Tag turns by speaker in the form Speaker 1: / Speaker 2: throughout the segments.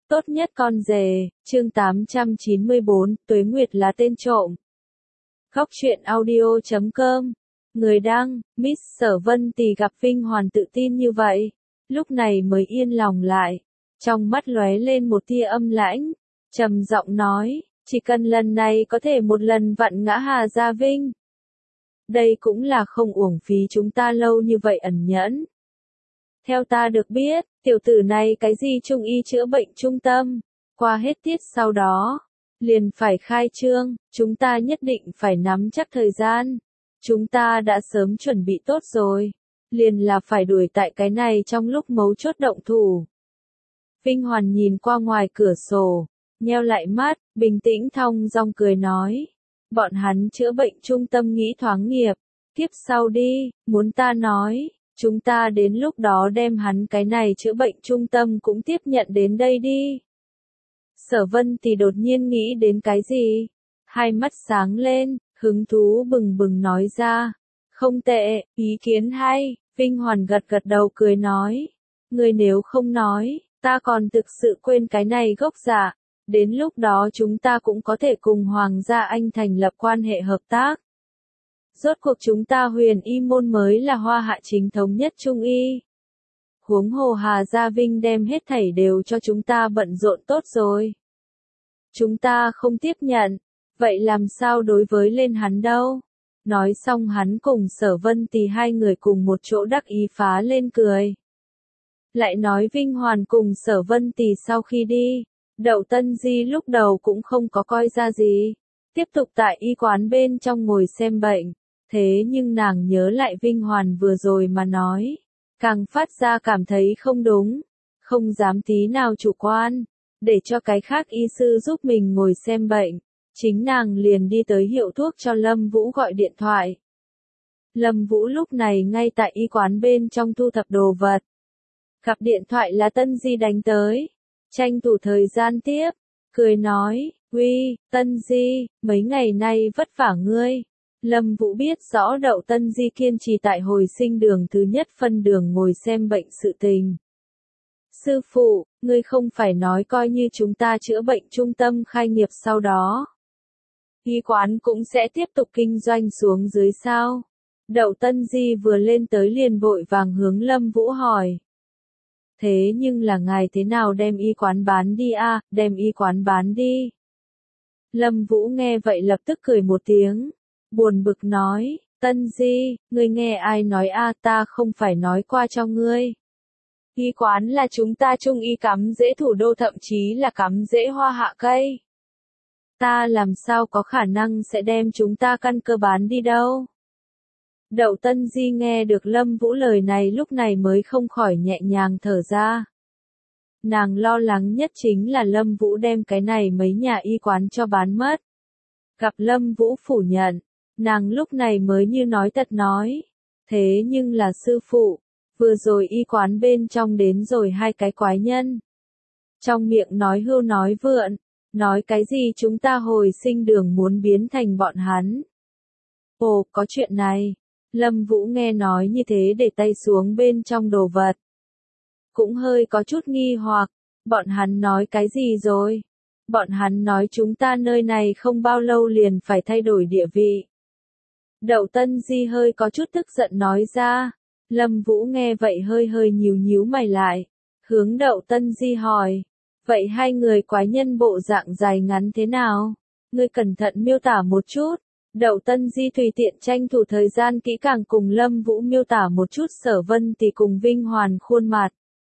Speaker 1: Tốt nhất con rể, chương 894, Tuế Nguyệt là tên trộm. Góc truyện audio.com. Người đăng, Miss Sở Vân Tì gặp Vinh Hoàn tự tin như vậy, lúc này mới yên lòng lại. Trong mắt lóe lên một tia âm lãnh, trầm giọng nói, chỉ cần lần này có thể một lần vặn ngã Hà Gia Vinh. Đây cũng là không uổng phí chúng ta lâu như vậy ẩn nhẫn. Theo ta được biết, tiểu tử này cái gì trung y chữa bệnh trung tâm, qua hết tiết sau đó, liền phải khai trương, chúng ta nhất định phải nắm chắc thời gian. Chúng ta đã sớm chuẩn bị tốt rồi, liền là phải đuổi tại cái này trong lúc mấu chốt động thủ. Vinh Hoàn nhìn qua ngoài cửa sổ, nheo lại mắt, bình tĩnh thong dong cười nói, bọn hắn chữa bệnh trung tâm nghĩ thoáng nghiệp, tiếp sau đi, muốn ta nói. Chúng ta đến lúc đó đem hắn cái này chữa bệnh trung tâm cũng tiếp nhận đến đây đi. Sở Vân thì đột nhiên nghĩ đến cái gì? Hai mắt sáng lên, hứng thú bừng bừng nói ra. Không tệ, ý kiến hay, Vinh Hoàn gật gật đầu cười nói. Người nếu không nói, ta còn thực sự quên cái này gốc dạ. Đến lúc đó chúng ta cũng có thể cùng Hoàng gia Anh thành lập quan hệ hợp tác. Rốt cuộc chúng ta Huyền Y môn mới là hoa hạ chính thống nhất trung y. Huống hồ Hà Gia Vinh đem hết thảy đều cho chúng ta bận rộn tốt rồi. Chúng ta không tiếp nhận, vậy làm sao đối với lên hắn đâu? Nói xong hắn cùng Sở Vân Tì hai người cùng một chỗ đắc ý phá lên cười. Lại nói Vinh Hoàn cùng Sở Vân Tì sau khi đi, Đậu Tân Di lúc đầu cũng không có coi ra gì. Tiếp tục tại y quán bên trong ngồi xem bệnh. Thế nhưng nàng nhớ lại Vinh Hoàn vừa rồi mà nói, càng phát ra cảm thấy không đúng, không dám tí nào chủ quan, để cho cái khác y sư giúp mình ngồi xem bệnh, chính nàng liền đi tới hiệu thuốc cho Lâm Vũ gọi điện thoại. Lâm Vũ lúc này ngay tại y quán bên trong thu thập đồ vật. Gặp điện thoại là Tân Di đánh tới, tranh thủ thời gian tiếp, cười nói, uy, Tân Di, mấy ngày nay vất vả ngươi. Lâm Vũ biết rõ Đậu Tân Di kiên trì tại hồi sinh đường thứ nhất phân đường ngồi xem bệnh sự tình. Sư phụ, ngươi không phải nói coi như chúng ta chữa bệnh trung tâm khai nghiệp sau đó. Y quán cũng sẽ tiếp tục kinh doanh xuống dưới sao? Đậu Tân Di vừa lên tới liền vội vàng hướng Lâm Vũ hỏi. Thế nhưng là ngài thế nào đem y quán bán đi à, đem y quán bán đi. Lâm Vũ nghe vậy lập tức cười một tiếng. Buồn bực nói, Tân Di, ngươi nghe ai nói a, ta không phải nói qua cho ngươi. Y quán là chúng ta trung y cắm rễ thủ đô, thậm chí là cắm rễ hoa hạ cây. Ta làm sao có khả năng sẽ đem chúng ta căn cơ bán đi đâu. Đậu Tân Di nghe được Lâm Vũ lời này lúc này mới không khỏi nhẹ nhàng thở ra. Nàng lo lắng nhất chính là Lâm Vũ đem cái này mấy nhà y quán cho bán mất. Gặp Lâm Vũ phủ nhận. Nàng lúc này mới như nói thật nói. Thế nhưng là sư phụ, vừa rồi y quán bên trong đến rồi hai cái quái nhân. Trong miệng nói hưu nói vượn, nói cái gì chúng ta hồi sinh đường muốn biến thành bọn hắn. Ồ, có chuyện này. Lâm Vũ nghe nói như thế để tay xuống bên trong đồ vật. Cũng hơi có chút nghi hoặc, bọn hắn nói cái gì rồi? Bọn hắn nói chúng ta nơi này không bao lâu liền phải thay đổi địa vị. Đậu Tân Di hơi có chút tức giận nói ra. Lâm Vũ nghe vậy hơi hơi nhíu mày lại. Hướng Đậu Tân Di hỏi. Vậy hai người quái nhân bộ dạng dài ngắn thế nào? Ngươi cẩn thận miêu tả một chút. Đậu Tân Di tùy tiện tranh thủ thời gian kỹ càng cùng Lâm Vũ miêu tả một chút Sở Vân Tì cùng Vinh Hoàn khuôn mặt.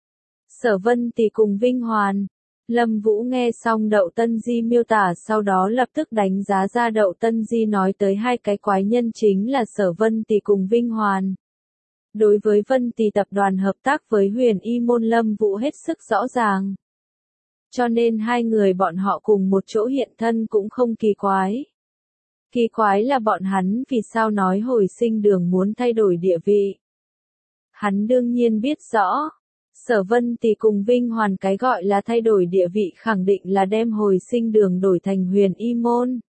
Speaker 1: Sở Vân Tì cùng Vinh Hoàn. Lâm Vũ nghe xong Đậu Tân Di miêu tả sau đó lập tức đánh giá ra Đậu Tân Di nói tới hai cái quái nhân chính là Sở Vân Tì cùng Vinh Hoàn. Đối với Vân Tì tập đoàn hợp tác với Huyền Y môn Lâm Vũ hết sức rõ ràng. Cho nên hai người bọn họ cùng một chỗ hiện thân cũng không kỳ quái. Kỳ quái là bọn hắn vì sao nói hồi sinh đường muốn thay đổi địa vị. Hắn đương nhiên biết rõ. Sở Vân Tì cùng Vinh Hoàn cái gọi là thay đổi địa vị khẳng định là đem hồi sinh đường đổi thành Huyền Y môn.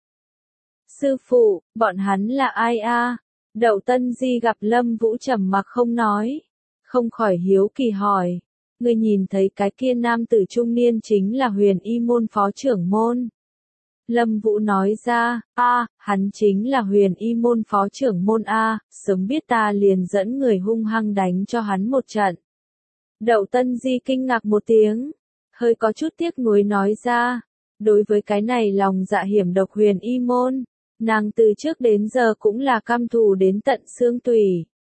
Speaker 1: Sư phụ, bọn hắn là ai a? Đậu Tân Di gặp Lâm Vũ trầm mặc không nói. Không khỏi hiếu kỳ hỏi. ngươi nhìn thấy cái kia nam tử trung niên chính là Huyền Y môn phó trưởng môn. Lâm Vũ nói ra, hắn chính là Huyền Y môn phó trưởng môn sớm biết ta liền dẫn người hung hăng đánh cho hắn một trận. Đậu Tân Di kinh ngạc một tiếng, hơi có chút tiếc nuối nói ra, đối với cái này lòng dạ hiểm độc Huyền Y môn, nàng từ trước đến giờ cũng là căm thù đến tận xương tủy.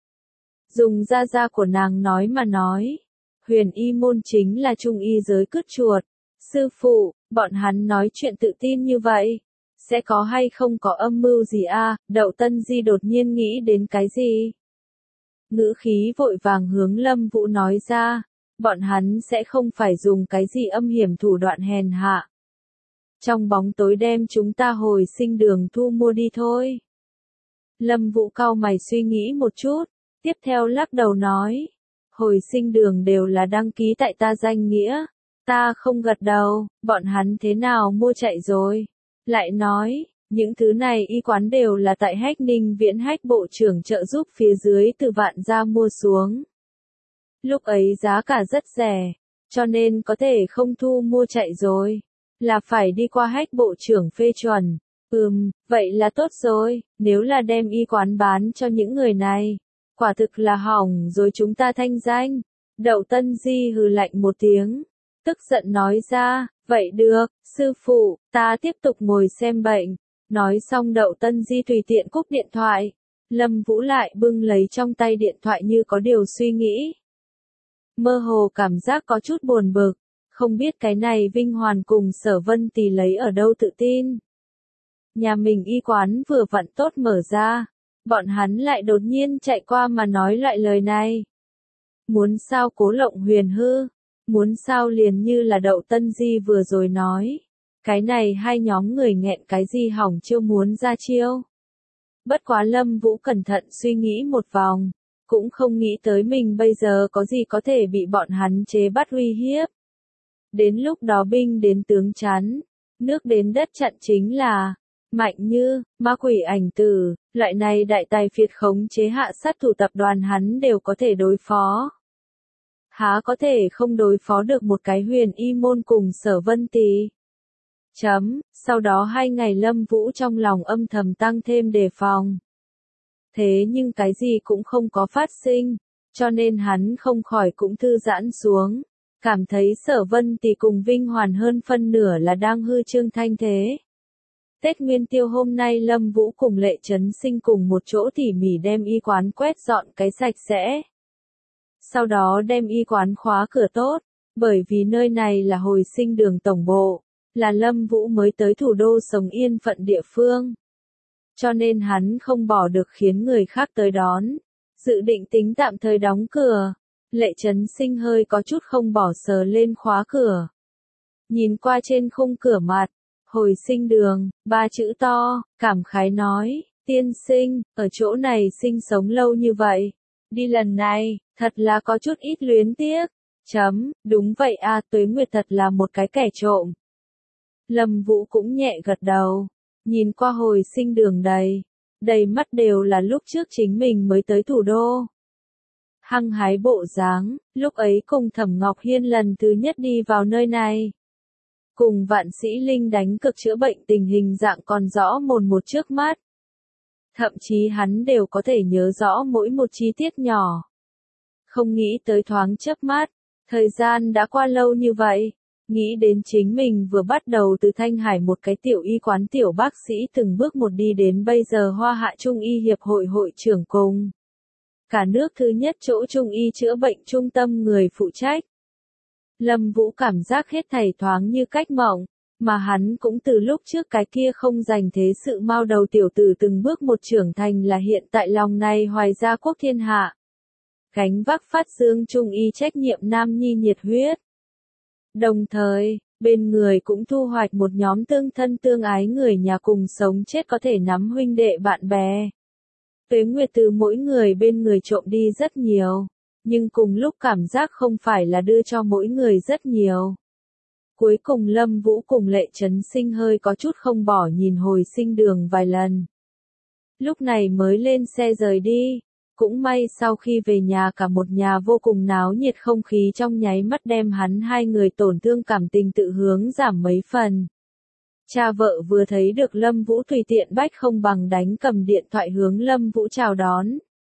Speaker 1: Dùng gia của nàng nói mà nói, Huyền Y môn chính là trung y giới cứt chuột. Sư phụ, bọn hắn nói chuyện tự tin như vậy, sẽ có hay không có âm mưu gì Đậu Tân Di đột nhiên nghĩ đến cái gì? Ngữ khí vội vàng hướng Lâm Vũ nói ra, bọn hắn sẽ không phải dùng cái gì âm hiểm thủ đoạn hèn hạ. Trong bóng tối đem chúng ta hồi sinh đường thu mua đi thôi. Lâm Vũ cau mày suy nghĩ một chút, tiếp theo lắc đầu nói, hồi sinh đường đều là đăng ký tại ta danh nghĩa. Ta không gật đầu, bọn hắn thế nào mua chạy rồi. Lại nói, những thứ này y quán đều là tại Hách Ninh Viễn Hách bộ trưởng trợ giúp phía dưới từ Vạn gia mua xuống. Lúc ấy giá cả rất rẻ, cho nên có thể không thu mua chạy rồi. Là phải đi qua Hách bộ trưởng phê chuẩn. Vậy là tốt rồi, nếu là đem y quán bán cho những người này. Quả thực là hỏng rồi chúng ta thanh danh. Đậu Tân Di hừ lạnh một tiếng. Tức giận nói ra, vậy được, sư phụ, ta tiếp tục ngồi xem bệnh. Nói xong Đậu Tân Di tùy tiện cúp điện thoại. Lâm Vũ lại bưng lấy trong tay điện thoại như có điều suy nghĩ. Mơ hồ cảm giác có chút buồn bực, không biết cái này Vinh Hoàn cùng Sở Vân Tì lấy ở đâu tự tin. Nhà mình y quán vừa vặn tốt mở ra, bọn hắn lại đột nhiên chạy qua mà nói loại lời này. Muốn sao Cố Lộng Huyền hư? Muốn sao liền như là Đậu Tân Di vừa rồi nói. Cái này hai nhóm người nghẹn cái gì hỏng chiêu muốn ra chiêu. Bất quá Lâm Vũ cẩn thận suy nghĩ một vòng, cũng không nghĩ tới mình bây giờ có gì có thể bị bọn hắn chế bắt uy hiếp. Đến lúc đó binh đến tướng chắn, nước đến đất chặn chính là, Mạnh Như, Ma Quỷ Ảnh Tử, loại này đại tài phiệt khống chế hạ sát thủ tập đoàn hắn đều có thể đối phó. Há có thể không đối phó được một cái Huyền Y môn cùng Sở Vân Tì. Sau đó 2 ngày Lâm Vũ trong lòng âm thầm tăng thêm đề phòng. Thế nhưng cái gì cũng không có phát sinh, cho nên hắn không khỏi cũng thư giãn xuống, cảm thấy Sở Vân Tì cùng Vinh Hoàn hơn phân nửa là đang hư trương thanh thế. Tết Nguyên Tiêu hôm nay Lâm Vũ cùng Lệ Trấn Sinh cùng một chỗ tỉ mỉ đem y quán quét dọn cái sạch sẽ. Sau đó đem y quán khóa cửa tốt, bởi vì nơi này là hồi sinh đường tổng bộ, là Lâm Vũ mới tới thủ đô sống yên phận địa phương. Cho nên hắn không bỏ được khiến người khác tới đón, dự định tính tạm thời đóng cửa. Lệ Trấn Sinh hơi có chút không bỏ sờ lên khóa cửa. Nhìn qua trên khung cửa mặt, hồi sinh đường, 3 chữ to, cảm khái nói, tiên sinh, ở chỗ này sinh sống lâu như vậy. Đi lần này, thật là có chút ít luyến tiếc. Đúng vậy Tuế Nguyệt thật là một cái kẻ trộm. Lâm Vũ cũng nhẹ gật đầu, nhìn qua hồi sinh đường đầy mắt đều là lúc trước chính mình mới tới thủ đô. Hăng hái bộ dáng, lúc ấy cùng Thẩm Ngọc Hiên lần thứ nhất đi vào nơi này. Cùng Vạn Sĩ Linh đánh cực chữa bệnh tình hình dạng còn rõ mồn một trước mắt. Thậm chí hắn đều có thể nhớ rõ mỗi một chi tiết nhỏ. Không nghĩ tới thoáng chớp mắt, thời gian đã qua lâu như vậy, nghĩ đến chính mình vừa bắt đầu từ Thanh Hải một cái tiểu y quán tiểu bác sĩ từng bước một đi đến bây giờ Hoa Hạ Trung y hiệp hội hội trưởng cùng. Cả nước thứ nhất chỗ Trung y chữa bệnh trung tâm người phụ trách. Lâm Vũ cảm giác hết thảy thoáng như cách mộng, mà hắn cũng từ lúc trước cái kia không dành thế sự mao đầu tiểu tử từng bước một trưởng thành là hiện tại lòng này hoài gia quốc thiên hạ. Gánh vác phát dương trung y trách nhiệm nam nhi nhiệt huyết. Đồng thời, bên người cũng thu hoạch một nhóm tương thân tương ái người nhà cùng sống chết có thể nắm huynh đệ bạn bè. Tuế Nguyệt từ mỗi người bên người trộm đi rất nhiều, nhưng cùng lúc cảm giác không phải là đưa cho mỗi người rất nhiều. Cuối cùng Lâm Vũ cùng Lệ Trấn Sinh hơi có chút không bỏ nhìn hồi sinh đường vài lần. Lúc này mới lên xe rời đi, Cũng may sau khi về nhà cả một nhà vô cùng náo nhiệt, không khí trong nháy mắt đem hắn hai người tổn thương cảm tình tự hướng giảm mấy phần. Cha vợ vừa thấy được Lâm Vũ tùy tiện bách không bằng đánh cầm điện thoại hướng Lâm Vũ chào đón.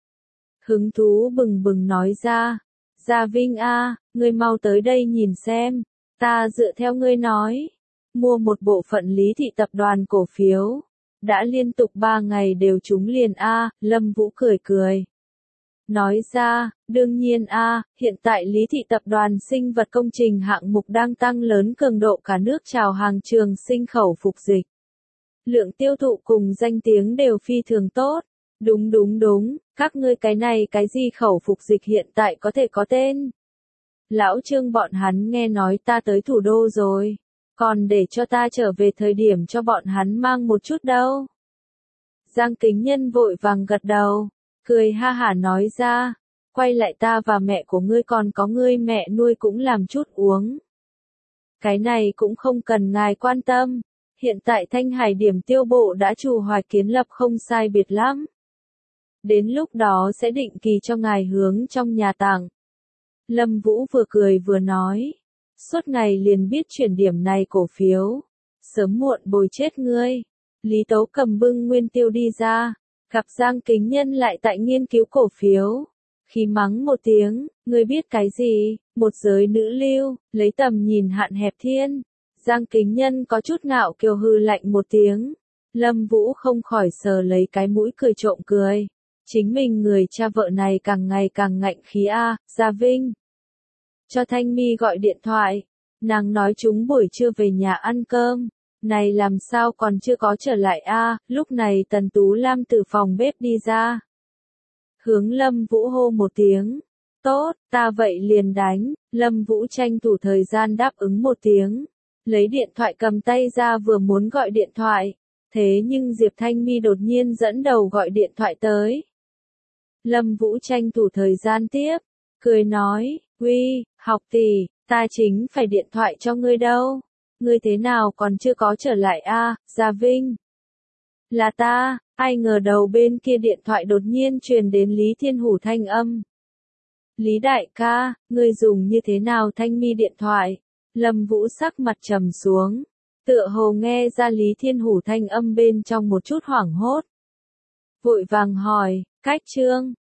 Speaker 1: Hứng thú bừng bừng nói ra, Gia Vinh a, ngươi mau tới đây nhìn xem, ta dựa theo ngươi nói, mua một bộ phận Lý Thị tập đoàn cổ phiếu, đã liên tục 3 ngày đều trúng liền a. Lâm Vũ cười cười. Nói ra, đương nhiên a, hiện tại Lý Thị tập đoàn sinh vật công trình hạng mục đang tăng lớn cường độ, cả nước chào hàng trường sinh khẩu phục dịch. Lượng tiêu thụ cùng danh tiếng đều phi thường tốt. Đúng đúng đúng, các ngươi cái này cái gì khẩu phục dịch hiện tại có thể có tên. Lão Trương bọn hắn nghe nói ta tới thủ đô rồi, còn để cho ta trở về thời điểm cho bọn hắn mang một chút đâu. Giang Kính Nhân vội vàng gật đầu, cười ha hả nói ra, quay lại ta và mẹ của ngươi còn có ngươi mẹ nuôi cũng làm chút uống. Cái này cũng không cần ngài quan tâm, hiện tại Thanh Hải điểm tiêu bộ đã chủ hoài kiến lập không sai biệt lắm. Đến lúc đó sẽ định kỳ cho ngài hướng trong nhà tặng. Lâm Vũ vừa cười vừa nói, suốt ngày liền biết chuyển điểm này cổ phiếu, sớm muộn bồi chết ngươi. Lý Tấu cầm bưng nguyên tiêu đi ra, gặp Giang Kính Nhân lại tại nghiên cứu cổ phiếu. Khí mắng một tiếng, ngươi biết cái gì, một giới nữ lưu, lấy tầm nhìn hạn hẹp thiên. Giang Kính Nhân có chút ngạo kiều hư lạnh một tiếng. Lâm Vũ không khỏi sờ lấy cái mũi cười trộm cười. Chính mình người cha vợ này càng ngày càng ngạnh khí a. Gia Vinh cho Thanh Mi gọi điện thoại, nàng nói chúng buổi trưa về nhà ăn cơm, này làm sao còn chưa có trở lại a. Lúc này Tần Tú Lam từ phòng bếp đi ra, hướng Lâm Vũ hô một tiếng, tốt, ta vậy liền đánh. Lâm Vũ tranh thủ thời gian đáp ứng một tiếng, lấy điện thoại cầm tay ra vừa muốn gọi điện thoại, thế nhưng Diệp Thanh Mi đột nhiên dẫn đầu gọi điện thoại tới. Lâm Vũ tranh thủ thời gian tiếp, cười nói, uy, học tỷ, ta chính phải điện thoại cho ngươi đâu. Ngươi thế nào còn chưa có trở lại a, Gia Vinh? Là ta, ai ngờ đầu bên kia điện thoại đột nhiên truyền đến Lý Thiên Hủ thanh âm. Lý đại ca, ngươi dùng như thế nào Thanh Mi điện thoại? Lâm Vũ sắc mặt trầm xuống, tựa hồ nghe ra Lý Thiên Hủ thanh âm bên trong một chút hoảng hốt. Vội vàng hỏi, cách Trương,